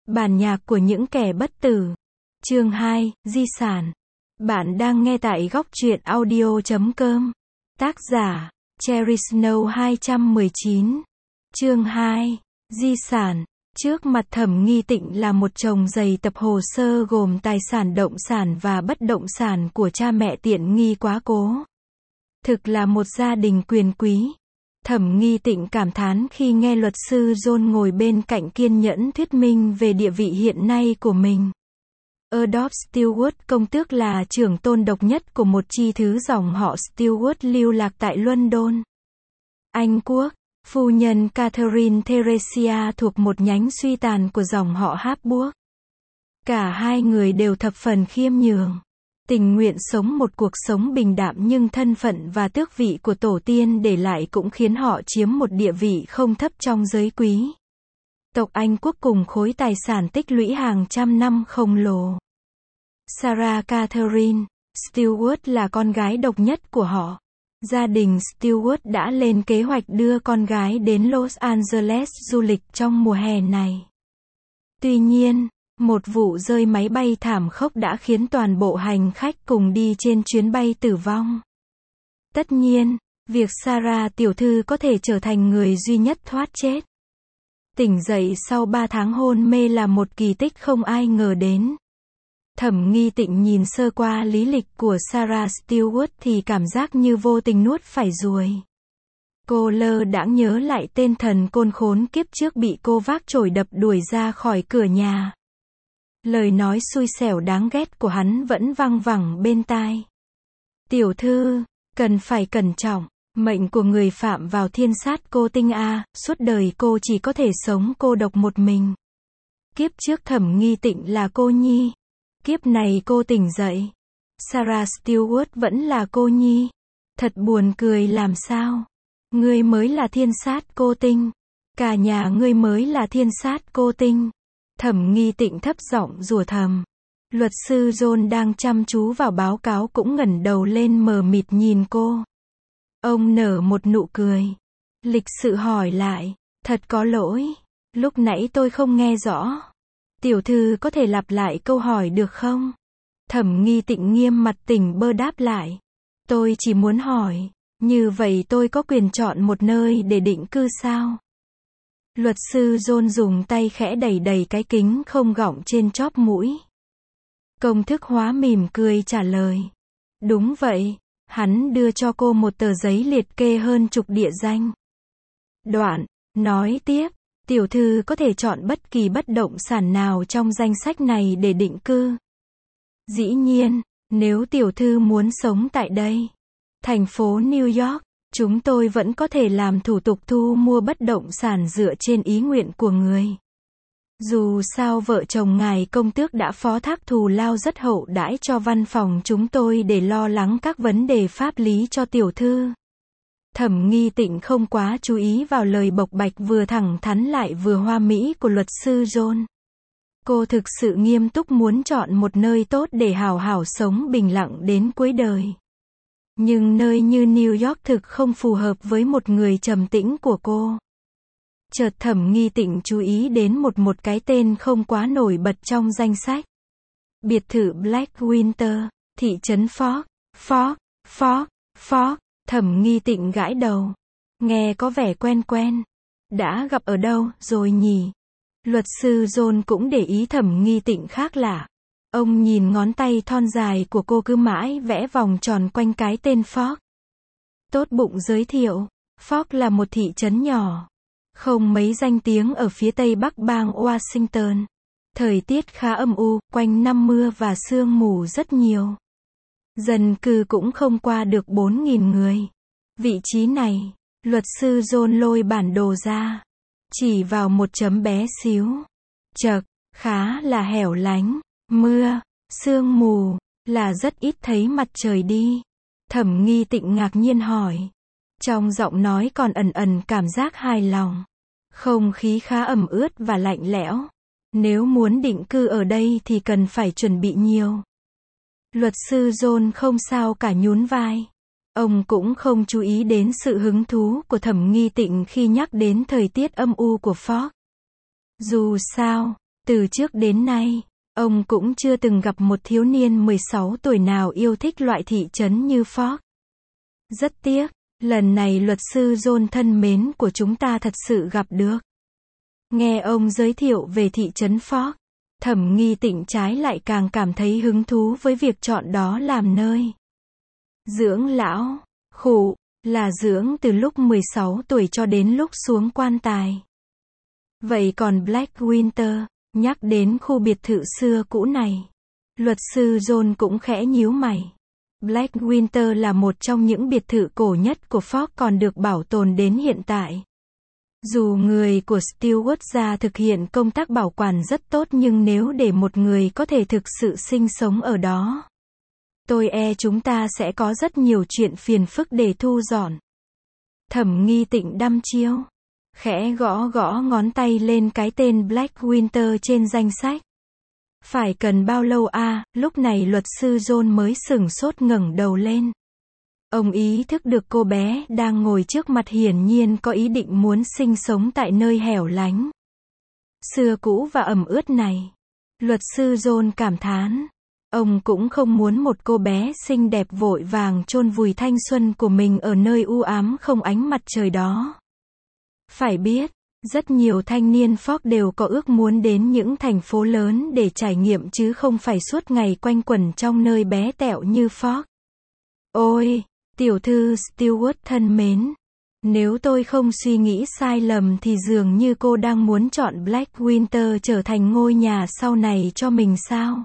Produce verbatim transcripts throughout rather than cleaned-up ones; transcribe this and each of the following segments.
Bản nhạc của những kẻ bất tử. Chương hai, Di sản. Bạn đang nghe tại góc truyện audio chấm com. Tác giả, Cherry Snow hai một chín. Chương hai, Di sản. Trước mặt Thẩm Nghi Tịnh là một chồng dày tập hồ sơ gồm tài sản động sản và bất động sản của cha mẹ tiện nghi quá cố. Thực là một gia đình quyền quý. Thẩm Nghi Tịnh cảm thán khi nghe luật sư John ngồi bên cạnh kiên nhẫn thuyết minh về địa vị hiện nay của mình. Adolf Stewart công tước là trưởng tôn độc nhất của một chi thứ dòng họ Stewart lưu lạc tại London, Anh Quốc. Phu nhân Catherine Theresia thuộc một nhánh suy tàn của dòng họ Habsburg. Cả hai người đều thập phần khiêm nhường, tình nguyện sống một cuộc sống bình đạm, nhưng thân phận và tước vị của tổ tiên để lại cũng khiến họ chiếm một địa vị không thấp trong giới quý tộc Anh Quốc cùng khối tài sản tích lũy hàng trăm năm khổng lồ. Sarah Catherine Stewart là con gái độc nhất của họ. Gia đình Stewart đã lên kế hoạch đưa con gái đến Los Angeles du lịch trong mùa hè này. Tuy nhiên, một vụ rơi máy bay thảm khốc đã khiến toàn bộ hành khách cùng đi trên chuyến bay tử vong. Tất nhiên, việc Sarah tiểu thư có thể trở thành người duy nhất thoát chết, tỉnh dậy sau ba tháng hôn mê là một kỳ tích không ai ngờ đến. Thẩm Nghi Tịnh nhìn sơ qua lý lịch của Sarah Stewart thì cảm giác như vô tình nuốt phải ruồi. Cô lơ đãng nhớ lại tên thần côn khốn kiếp trước bị cô vác chổi đập đuổi ra khỏi cửa nhà. Lời nói xui xẻo đáng ghét của hắn vẫn văng vẳng bên tai. Tiểu thư, cần phải cẩn trọng, mệnh của người phạm vào thiên sát cô tinh a, suốt đời cô chỉ có thể sống cô độc một mình. Kiếp trước Thẩm Nghi Tịnh là cô nhi. Kiếp này cô tỉnh dậy, Sarah Stewart vẫn là cô nhi. Thật buồn cười làm sao. Ngươi mới là thiên sát cô tinh. Cả nhà ngươi mới là thiên sát cô tinh. Thẩm Nghi Tịnh thấp giọng rủa thầm. Luật sư John đang chăm chú vào báo cáo cũng ngẩng đầu lên mờ mịt nhìn cô. Ông nở một nụ cười, lịch sự hỏi lại, thật có lỗi, lúc nãy tôi không nghe rõ. Tiểu thư có thể lặp lại câu hỏi được không? Thẩm Nghi Tịnh nghiêm mặt tỉnh bơ đáp lại. Tôi chỉ muốn hỏi, như vậy tôi có quyền chọn một nơi để định cư sao? Luật sư John dùng tay khẽ đẩy đẩy cái kính không gọng trên chóp mũi. Công thức hóa mỉm cười trả lời. Đúng vậy. Hắn đưa cho cô một tờ giấy liệt kê hơn chục địa danh. Đoạn, nói tiếp, tiểu thư có thể chọn bất kỳ bất động sản nào trong danh sách này để định cư. Dĩ nhiên, nếu tiểu thư muốn sống tại đây, thành phố New York, chúng tôi vẫn có thể làm thủ tục thu mua bất động sản dựa trên ý nguyện của người. Dù sao vợ chồng ngài công tước đã phó thác thù lao rất hậu đãi cho văn phòng chúng tôi để lo lắng các vấn đề pháp lý cho tiểu thư. Thẩm Nghi Tịnh không quá chú ý vào lời bộc bạch vừa thẳng thắn lại vừa hoa mỹ của luật sư John. Cô thực sự nghiêm túc muốn chọn một nơi tốt để hào hào sống bình lặng đến cuối đời. Nhưng nơi như New York thực không phù hợp với một người trầm tĩnh của cô. Chợt Thẩm Nghi Tịnh chú ý đến một một cái tên không quá nổi bật trong danh sách. Biệt thự Black Winter, thị trấn Fork, Fork, Fork, Fork. Thẩm Nghi Tịnh gãi đầu. Nghe có vẻ quen quen. Đã gặp ở đâu rồi nhỉ? Luật sư John cũng để ý Thẩm Nghi Tịnh khác lạ. Ông nhìn ngón tay thon dài của cô cứ mãi vẽ vòng tròn quanh cái tên Fork. Tốt bụng giới thiệu, Fork là một thị trấn nhỏ, không mấy danh tiếng ở phía tây bắc bang Washington. Thời tiết khá âm u, quanh năm mưa và sương mù rất nhiều. Dân cư cũng không qua được bốn nghìn người. Vị trí này, luật sư John lôi bản đồ ra, chỉ vào một chấm bé xíu. Chật, khá là hẻo lánh, mưa, sương mù, là rất ít thấy mặt trời đi. Thẩm Nghi Tịnh ngạc nhiên hỏi. Trong giọng nói còn ẩn ẩn cảm giác hài lòng. Không khí khá ẩm ướt và lạnh lẽo. Nếu muốn định cư ở đây thì cần phải chuẩn bị nhiều. Luật sư John không sao cả nhún vai. Ông cũng không chú ý đến sự hứng thú của Thẩm Nghi Tịnh khi nhắc đến thời tiết âm u của Fork. Dù sao, Từ trước đến nay, ông cũng chưa từng gặp một thiếu niên mười sáu tuổi nào yêu thích loại thị trấn như Fork. Rất tiếc, lần này luật sư John thân mến của chúng ta thật sự gặp được. Nghe ông giới thiệu về thị trấn Fork, Thẩm Nghi Tịnh trái lại càng cảm thấy hứng thú với việc chọn đó làm nơi dưỡng lão, khụ, là dưỡng từ lúc mười sáu tuổi cho đến lúc xuống quan tài. Vậy còn Black Winter, nhắc đến khu biệt thự xưa cũ này, luật sư John cũng khẽ nhíu mày. Black Winter là một trong những biệt thự cổ nhất của Fork còn được bảo tồn đến hiện tại. Dù người của Stewart gia thực hiện công tác bảo quản rất tốt nhưng nếu để một người có thể thực sự sinh sống ở đó, tôi e chúng ta sẽ có rất nhiều chuyện phiền phức để thu dọn. Thẩm Nghi Tịnh đăm chiêu, khẽ gõ gõ ngón tay lên cái tên Black Winter trên danh sách. Phải cần bao lâu à, lúc này luật sư John mới sửng sốt ngẩng đầu lên. Ông ý thức được cô bé đang ngồi trước mặt hiển nhiên có ý định muốn sinh sống tại nơi hẻo lánh, xưa cũ và ẩm ướt này. Luật sư John cảm thán. Ông cũng không muốn một cô bé xinh đẹp vội vàng chôn vùi thanh xuân của mình ở nơi u ám không ánh mặt trời đó. Phải biết, rất nhiều thanh niên Fork đều có ước muốn đến những thành phố lớn để trải nghiệm chứ không phải suốt ngày quanh quẩn trong nơi bé tẹo như Fork. Ôi, tiểu thư Stewart thân mến, nếu tôi không suy nghĩ sai lầm thì dường như cô đang muốn chọn Black Winter trở thành ngôi nhà sau này cho mình sao?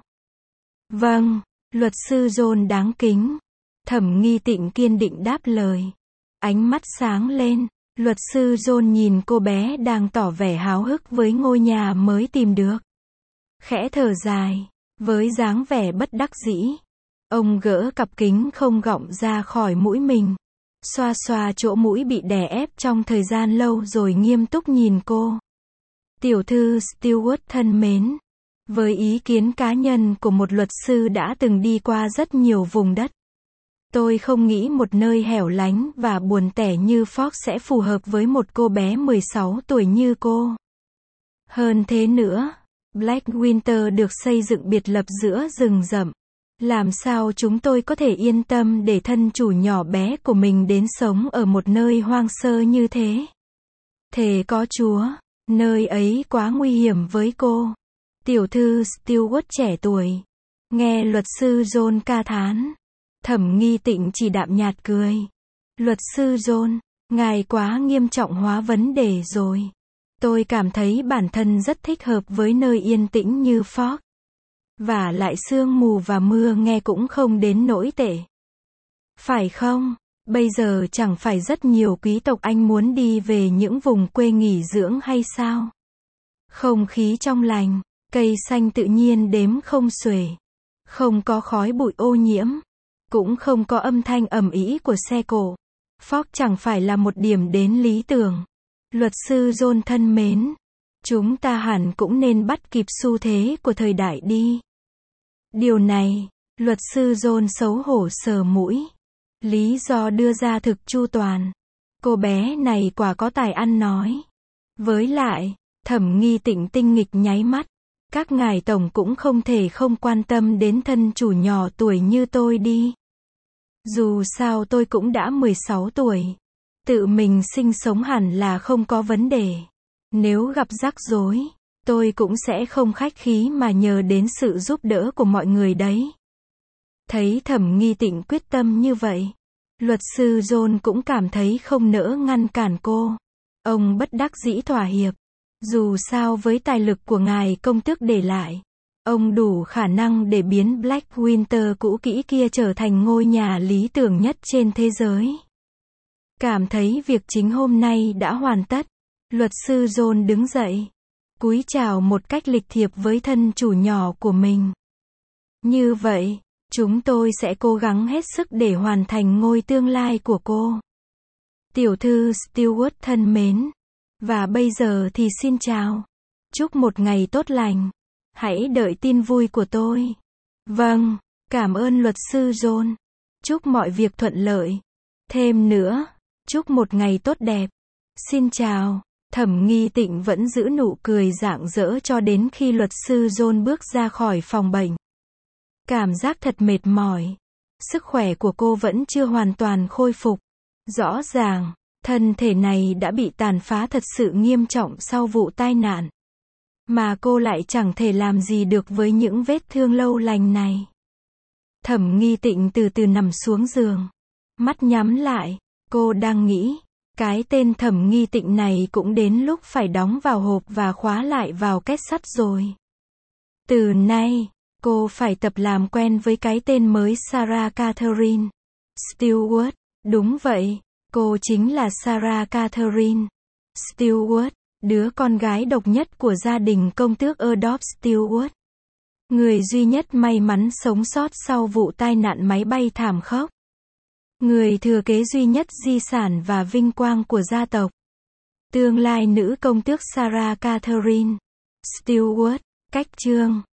Vâng, luật sư John đáng kính. Thẩm Nghi Tịnh kiên định đáp lời. Ánh mắt sáng lên, luật sư John nhìn cô bé đang tỏ vẻ háo hức với ngôi nhà mới tìm được. Khẽ thở dài, với dáng vẻ bất đắc dĩ. Ông gỡ cặp kính không gọng ra khỏi mũi mình, xoa xoa chỗ mũi bị đè ép trong thời gian lâu rồi nghiêm túc nhìn cô. Tiểu thư Stewart thân mến, với ý kiến cá nhân của một luật sư đã từng đi qua rất nhiều vùng đất, tôi không nghĩ một nơi hẻo lánh và buồn tẻ như Fork sẽ phù hợp với một cô bé mười sáu tuổi như cô. Hơn thế nữa, Black Winter được xây dựng biệt lập giữa rừng rậm. Làm sao chúng tôi có thể yên tâm để thân chủ nhỏ bé của mình đến sống ở một nơi hoang sơ như thế? Thề có Chúa, nơi ấy quá nguy hiểm với cô. Tiểu thư Stewart trẻ tuổi. Nghe luật sư John ca thán, Thẩm Nghi Tịnh chỉ đạm nhạt cười. Luật sư John, ngài quá nghiêm trọng hóa vấn đề rồi. Tôi cảm thấy bản thân rất thích hợp với nơi yên tĩnh như Fork. Và lại sương mù và mưa nghe cũng không đến nỗi tệ. Phải không? Bây giờ chẳng phải rất nhiều quý tộc Anh muốn đi về những vùng quê nghỉ dưỡng hay sao? Không khí trong lành, cây xanh tự nhiên đếm không xuể. Không có khói bụi ô nhiễm. Cũng không có âm thanh ầm ĩ của xe cộ. Fork chẳng phải là một điểm đến lý tưởng. Luật sư John thân mến, chúng ta hẳn cũng nên bắt kịp xu thế của thời đại đi. Điều này, luật sư John xấu hổ sờ mũi. Lý do đưa ra thực chu toàn. Cô bé này quả có tài ăn nói. Với lại, Thẩm Nghi Tịnh tinh nghịch nháy mắt. Các ngài tổng cũng không thể không quan tâm đến thân chủ nhỏ tuổi như tôi đi. Dù sao tôi cũng đã mười sáu tuổi. Tự mình sinh sống hẳn là không có vấn đề. Nếu gặp rắc rối, tôi cũng sẽ không khách khí mà nhờ đến sự giúp đỡ của mọi người đấy. Thấy Thẩm Nghi Tịnh quyết tâm như vậy, luật sư John cũng cảm thấy không nỡ ngăn cản cô. Ông bất đắc dĩ thỏa hiệp. Dù sao với tài lực của ngài công tước để lại, ông đủ khả năng để biến Black Winter cũ kỹ kia trở thành ngôi nhà lý tưởng nhất trên thế giới. Cảm thấy việc chính hôm nay đã hoàn tất, luật sư John đứng dậy, cúi chào một cách lịch thiệp với thân chủ nhỏ của mình. Như vậy, chúng tôi sẽ cố gắng hết sức để hoàn thành ngôi tương lai của cô. Tiểu thư Stewart thân mến, và bây giờ thì xin chào. Chúc một ngày tốt lành. Hãy đợi tin vui của tôi. Vâng, cảm ơn luật sư John. Chúc mọi việc thuận lợi. Thêm nữa, chúc một ngày tốt đẹp. Xin chào. Thẩm Nghi Tịnh vẫn giữ nụ cười rạng rỡ cho đến khi luật sư John bước ra khỏi phòng bệnh. Cảm giác thật mệt mỏi. Sức khỏe của cô vẫn chưa hoàn toàn khôi phục. Rõ ràng, thân thể này đã bị tàn phá thật sự nghiêm trọng sau vụ tai nạn. Mà cô lại chẳng thể làm gì được với những vết thương lâu lành này. Thẩm Nghi Tịnh từ từ nằm xuống giường. Mắt nhắm lại, cô đang nghĩ, cái tên Thẩm Nghi Tịnh này cũng đến lúc phải đóng vào hộp và khóa lại vào két sắt rồi. Từ nay, cô phải tập làm quen với cái tên mới Sarah Catherine Stewart. Đúng vậy, cô chính là Sarah Catherine Stewart, đứa con gái độc nhất của gia đình công tước Adolf Stewart. Người duy nhất may mắn sống sót sau vụ tai nạn máy bay thảm khốc. Người thừa kế duy nhất di sản và vinh quang của gia tộc. Tương lai nữ công tước Sarah Catherine Stewart. Cách chương